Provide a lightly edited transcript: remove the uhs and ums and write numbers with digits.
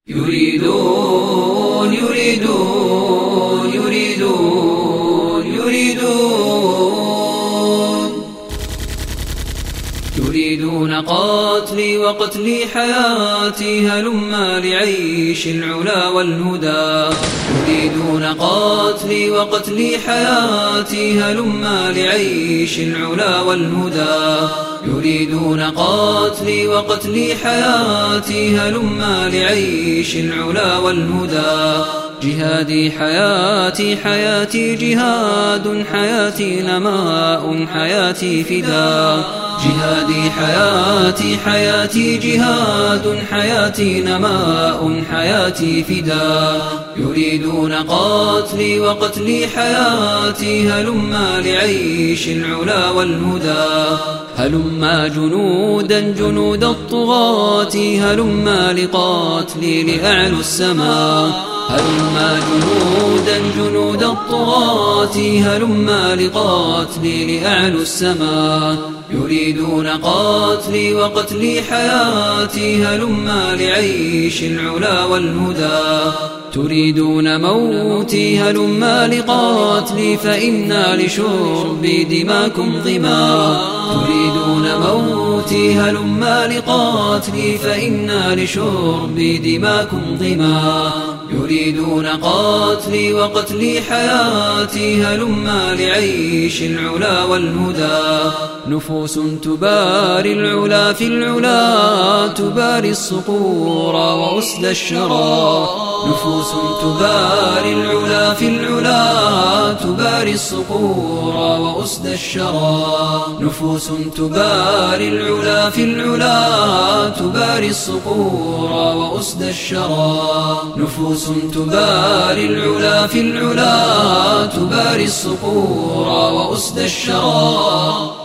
يريدون يريدون يريدون يريدون يريدون قتلي وقتلي حياتي هلما لعيش العلا والهدى. يريدون قتلي وقتلي حياتي هلما لعيش العلا والهدى. يريدون قتلي وقتلي حياتي هلما لعيش العلا والهدى. جهادي حياتي حياتي جهاد حياتي نماء حياتي فداء. جهادي حياتي حياتي جهاد حياتي نماء حياتي فداء. يريدون قتلي وقتلي حياتي هلما لعيش العلا والهدى. هلما جنودا جنود الطغاة هلما لقاتلي لأعلو السماء. هلما جنودا جنود الطغاة هلما لقاتلي لأعلو السماء. يريدون قتلي وقتلي حياتي هلما لعيش العلا والهدى. تريدون موتي هلما لقاتلي فإنا لشرب دماكم ظما. تريدون موتي هلما لقاتلي فإنا لشرب دماكم ظما. يريدون قتلي وقتلي حياتي هلما لعيش العلا والهدى. نفوس تباري العلا في العلا تباري الصقور وأسد الشرى. نفوس تباري العلا في العلا تباري الصقور وأسد الشرى. نفوس تباري العلا في العلا تباري الصقور وأسد الشرى. نفوس تباري العلا في العلا تباري الصقور وأسد الشرى.